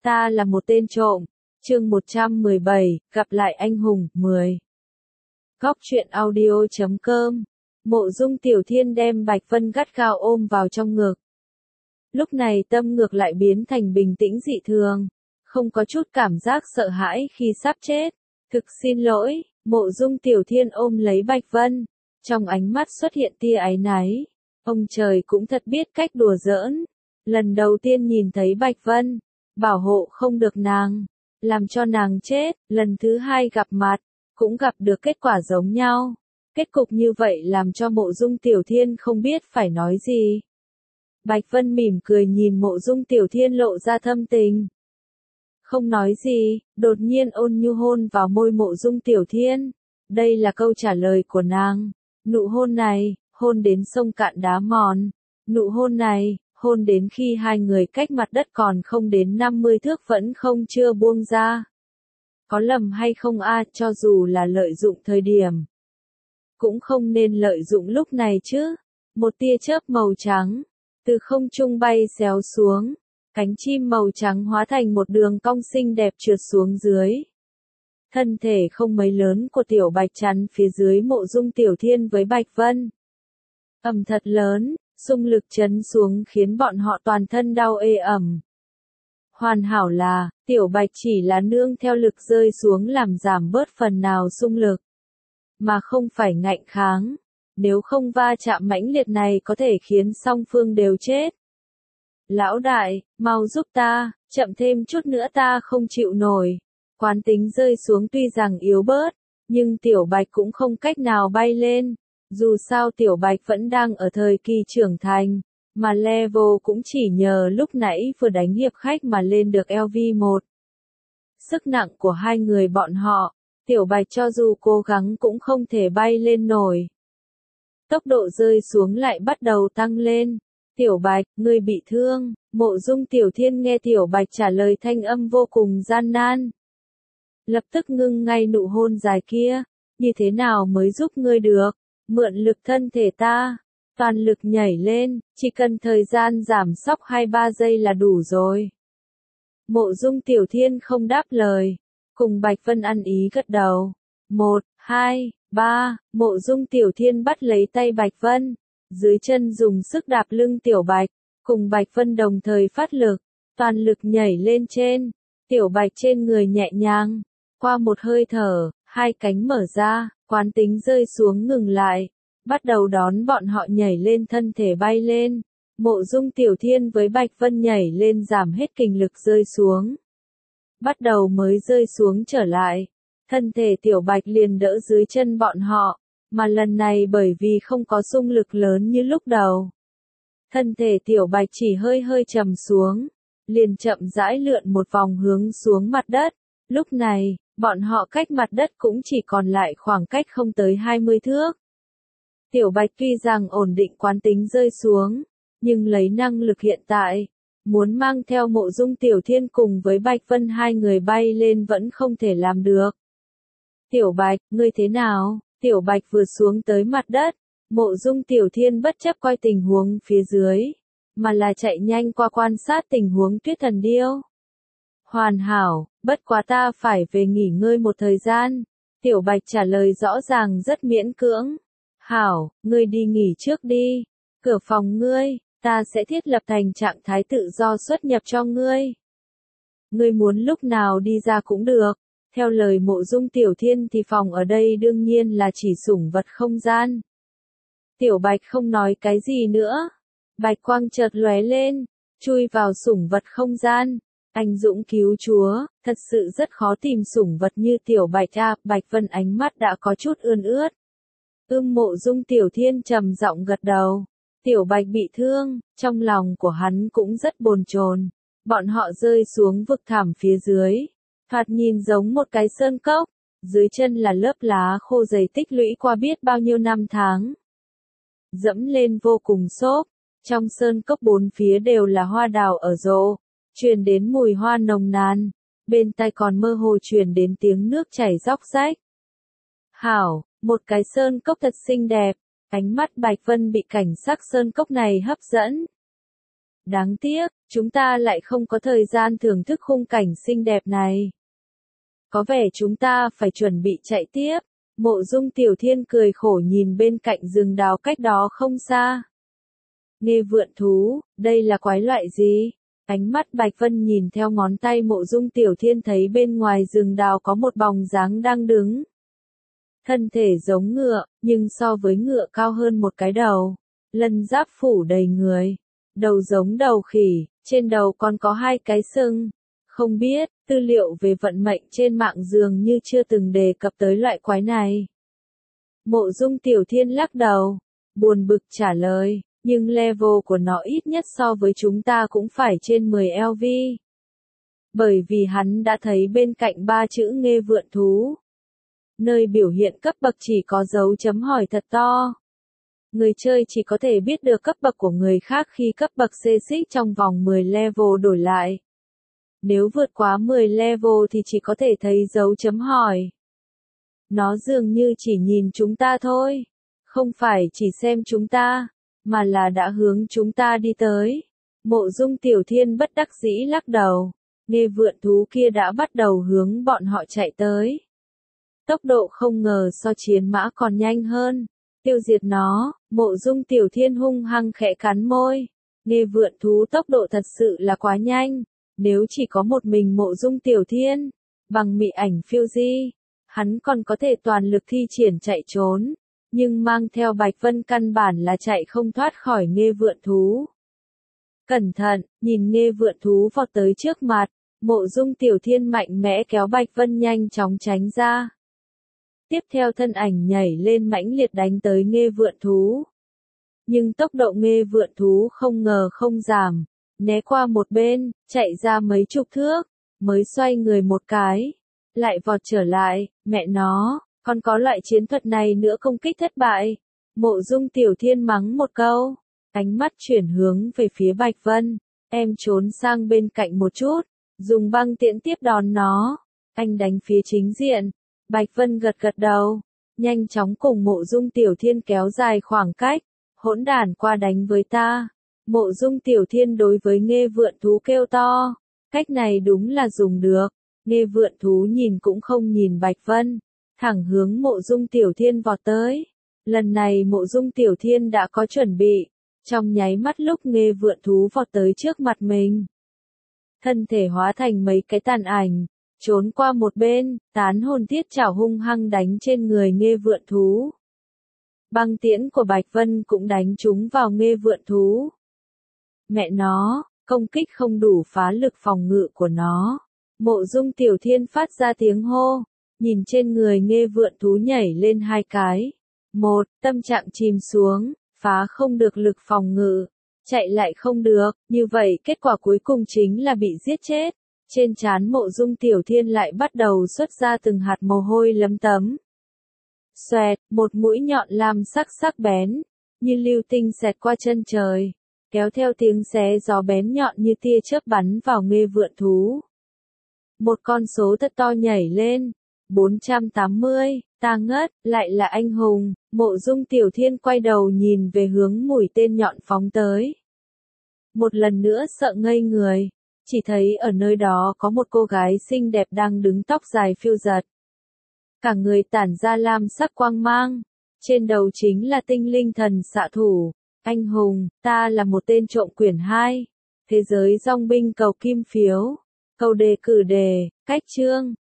Ta là một tên trộm. Chương 117, gặp lại anh hùng, 10. Góc truyện audio.com. Mộ Dung Tiểu Thiên đem Bạch Vân gắt gao ôm vào trong ngực. Lúc này tâm ngược lại biến thành bình tĩnh dị thường, không có chút cảm giác sợ hãi khi sắp chết. Thực xin lỗi, Mộ Dung Tiểu Thiên ôm lấy Bạch Vân, trong ánh mắt xuất hiện tia áy náy. Ông trời cũng thật biết cách đùa giỡn. Lần đầu tiên nhìn thấy Bạch Vân, bảo hộ không được nàng, làm cho nàng chết, lần thứ hai gặp mặt, cũng gặp được kết quả giống nhau. Kết cục như vậy làm cho Mộ Dung Tiểu Thiên không biết phải nói gì. Bạch Vân mỉm cười nhìn Mộ Dung Tiểu Thiên lộ ra thâm tình. Không nói gì, đột nhiên ôn nhu hôn vào môi Mộ Dung Tiểu Thiên. Đây là câu trả lời của nàng. Nụ hôn này, hôn đến sông cạn đá mòn. Nụ hôn này, hôn đến khi hai người cách mặt đất còn không đến 50 thước vẫn không chưa buông ra. Có lầm hay không cho dù là lợi dụng thời điểm, cũng không nên lợi dụng lúc này chứ. Một tia chớp màu trắng, từ không trung bay xéo xuống, cánh chim màu trắng hóa thành một đường cong xinh đẹp trượt xuống dưới. Thân thể không mấy lớn của Tiểu Bạch chắn phía dưới Mộ Dung Tiểu Thiên với Bạch Vân. Ầm thật lớn, xung lực chấn xuống khiến bọn họ toàn thân đau ê ẩm. Hoàn hảo là, Tiểu Bạch chỉ là nương theo lực rơi xuống làm giảm bớt phần nào xung lực, mà không phải ngạnh kháng. Nếu không va chạm mãnh liệt này có thể khiến song phương đều chết. Lão đại, mau giúp ta, chậm thêm chút nữa ta không chịu nổi. Quán tính rơi xuống tuy rằng yếu bớt, nhưng Tiểu Bạch cũng không cách nào bay lên. Dù sao Tiểu Bạch vẫn đang ở thời kỳ trưởng thành, mà level cũng chỉ nhờ lúc nãy vừa đánh hiệp khách mà lên được LV1. Sức nặng của hai người bọn họ, Tiểu Bạch cho dù cố gắng cũng không thể bay lên nổi. Tốc độ rơi xuống lại bắt đầu tăng lên. Tiểu Bạch, ngươi bị thương. Mộ Dung Tiểu Thiên nghe Tiểu Bạch trả lời thanh âm vô cùng gian nan. Lập tức ngưng ngay nụ hôn dài kia. Như thế nào mới giúp ngươi được? Mượn lực thân thể ta. Toàn lực nhảy lên, chỉ cần thời gian giảm sóc 2-3 giây là đủ rồi. Mộ Dung Tiểu Thiên không đáp lời. Cùng Bạch Vân ăn ý gật đầu. 1, 2, 3, Mộ Dung Tiểu Thiên bắt lấy tay Bạch Vân. Dưới chân dùng sức đạp lưng Tiểu Bạch. Cùng Bạch Vân đồng thời phát lực. Toàn lực nhảy lên trên. Tiểu Bạch trên người nhẹ nhàng. Qua một hơi thở, hai cánh mở ra, quán tính rơi xuống ngừng lại. Bắt đầu đón bọn họ nhảy lên thân thể bay lên. Mộ Dung Tiểu Thiên với Bạch Vân nhảy lên giảm hết kình lực rơi xuống. Bắt đầu mới rơi xuống trở lại. Thân thể Tiểu Bạch liền đỡ dưới chân bọn họ, mà lần này bởi vì không có xung lực lớn như lúc đầu. Thân thể Tiểu Bạch chỉ hơi hơi trầm xuống, liền chậm rãi lượn một vòng hướng xuống mặt đất. Lúc này, bọn họ cách mặt đất cũng chỉ còn lại khoảng cách không tới 20 thước. Tiểu Bạch tuy rằng ổn định quán tính rơi xuống, nhưng lấy năng lực hiện tại, muốn mang theo Mộ Dung Tiểu Thiên cùng với Bạch Vân hai người bay lên vẫn không thể làm được. Tiểu Bạch, ngươi thế nào? Tiểu Bạch vừa xuống tới mặt đất, Mộ Dung Tiểu Thiên bất chấp coi tình huống phía dưới, mà là chạy nhanh qua quan sát tình huống Tuyết Thần Điêu. Hoàn hảo, bất quá ta phải về nghỉ ngơi một thời gian. Tiểu Bạch trả lời rõ ràng rất miễn cưỡng. Hảo, ngươi đi nghỉ trước đi. Cửa phòng ngươi, ta sẽ thiết lập thành trạng thái tự do xuất nhập cho ngươi. Ngươi muốn lúc nào đi ra cũng được. Theo lời Mộ Dung Tiểu Thiên thì phòng ở đây đương nhiên là chỉ sủng vật không gian. Tiểu Bạch không nói cái gì nữa. Bạch quang chợt lóe lên, chui vào sủng vật không gian. Anh dũng cứu chúa, thật sự rất khó tìm sủng vật như Tiểu Bạch Bạch Vân ánh mắt đã có chút ươn ướt. Mộ Dung Tiểu Thiên trầm giọng gật đầu. Tiểu Bạch bị thương, trong lòng của hắn cũng rất bồn chồn. Bọn họ rơi xuống vực thẳm phía dưới. Thoạt nhìn giống một cái sơn cốc, dưới chân là lớp lá khô dày tích lũy qua biết bao nhiêu năm tháng. Dẫm lên vô cùng xốp, trong sơn cốc bốn phía đều là hoa đào ở rộ, truyền đến mùi hoa nồng nàn, bên tai còn mơ hồ truyền đến tiếng nước chảy róc rách. Hảo, một cái sơn cốc thật xinh đẹp, ánh mắt Bạch Vân bị cảnh sắc sơn cốc này hấp dẫn. Đáng tiếc, chúng ta lại không có thời gian thưởng thức khung cảnh xinh đẹp này. Có vẻ chúng ta phải chuẩn bị chạy tiếp. Mộ Dung Tiểu Thiên cười khổ nhìn bên cạnh rừng đào cách đó không xa. Nghe vượn thú, đây là quái loại gì? Ánh mắt Bạch Vân nhìn theo ngón tay Mộ Dung Tiểu Thiên thấy bên ngoài rừng đào có một bóng dáng đang đứng. Thân thể giống ngựa, nhưng so với ngựa cao hơn một cái đầu. Lân giáp phủ đầy người. Đầu giống đầu khỉ, trên đầu còn có hai cái sừng. Không biết, tư liệu về vận mệnh trên mạng dường như chưa từng đề cập tới loại quái này. Mộ Dung Tiểu Thiên lắc đầu, buồn bực trả lời, nhưng level của nó ít nhất so với chúng ta cũng phải trên 10 LV. Bởi vì hắn đã thấy bên cạnh 3 chữ nghe vượn thú. Nơi biểu hiện cấp bậc chỉ có dấu chấm hỏi thật to. Người chơi chỉ có thể biết được cấp bậc của người khác khi cấp bậc xê xích trong vòng 10 level đổi lại. Nếu vượt quá 10 level thì chỉ có thể thấy dấu chấm hỏi. Nó dường như chỉ nhìn chúng ta thôi. Không phải chỉ xem chúng ta, mà là đã hướng chúng ta đi tới. Mộ Dung Tiểu Thiên bất đắc dĩ lắc đầu. Nghe vượn thú kia đã bắt đầu hướng bọn họ chạy tới. Tốc độ không ngờ so chiến mã còn nhanh hơn. Tiêu diệt nó, Mộ Dung Tiểu Thiên hung hăng khẽ cắn môi. Nghe vượn thú tốc độ thật sự là quá nhanh. Nếu chỉ có một mình Mộ Dung Tiểu Thiên, bằng mị ảnh phiêu di, hắn còn có thể toàn lực thi triển chạy trốn. Nhưng mang theo Bạch Vân căn bản là chạy không thoát khỏi nghe vượn thú. Cẩn thận, nhìn nghe vượn thú vọt tới trước mặt, Mộ Dung Tiểu Thiên mạnh mẽ kéo Bạch Vân nhanh chóng tránh ra. Tiếp theo thân ảnh nhảy lên mãnh liệt đánh tới nghe vượn thú. Nhưng tốc độ nghe vượn thú không ngờ không giảm, né qua một bên, chạy ra mấy chục thước, mới xoay người một cái, lại vọt trở lại, mẹ nó, còn có loại chiến thuật này nữa công kích thất bại. Mộ Dung Tiểu Thiên mắng một câu, ánh mắt chuyển hướng về phía Bạch Vân, em trốn sang bên cạnh một chút, dùng băng tiễn tiếp đón nó, anh đánh phía chính diện. Bạch Vân gật gật đầu, nhanh chóng cùng Mộ Dung Tiểu Thiên kéo dài khoảng cách, hỗn đản qua đánh với ta. Mộ Dung Tiểu Thiên đối với nghe vượn thú kêu to, cách này đúng là dùng được. Nghe vượn thú nhìn cũng không nhìn Bạch Vân, thẳng hướng Mộ Dung Tiểu Thiên vọt tới. Lần này Mộ Dung Tiểu Thiên đã có chuẩn bị, trong nháy mắt lúc nghe vượn thú vọt tới trước mặt mình. Thân thể hóa thành mấy cái tàn ảnh, trốn qua một bên, tán hồn thiết chảo hung hăng đánh trên người nghe vượn thú. Băng tiễn của Bạch Vân cũng đánh trúng vào nghe vượn thú. Mẹ nó, công kích không đủ phá lực phòng ngự của nó. Mộ Dung Tiểu Thiên phát ra tiếng hô, nhìn trên người nghe vượn thú nhảy lên hai cái. Một, tâm trạng chìm xuống, phá không được lực phòng ngự, chạy lại không được, như vậy kết quả cuối cùng chính là bị giết chết. Trên trán Mộ Dung Tiểu Thiên lại bắt đầu xuất ra từng hạt mồ hôi lấm tấm. Xoẹt, một mũi nhọn lam sắc bén, như lưu tinh xẹt qua chân trời, kéo theo tiếng xé gió bén nhọn như tia chớp bắn vào nghe vượn thú. Một con số thật to nhảy lên, 480, ta ngất, lại là anh hùng. Mộ Dung Tiểu Thiên quay đầu nhìn về hướng mũi tên nhọn phóng tới. Một lần nữa sợ ngây người, chỉ thấy ở nơi đó có một cô gái xinh đẹp đang đứng tóc dài phiêu giật. Cả người tản ra lam sắc quang mang, trên đầu chính là tinh linh thần xạ thủ. Anh hùng, ta là một tên trộm quyển 2. Thế giới dòng binh cầu kim phiếu. Câu đề cử đề, cách chương.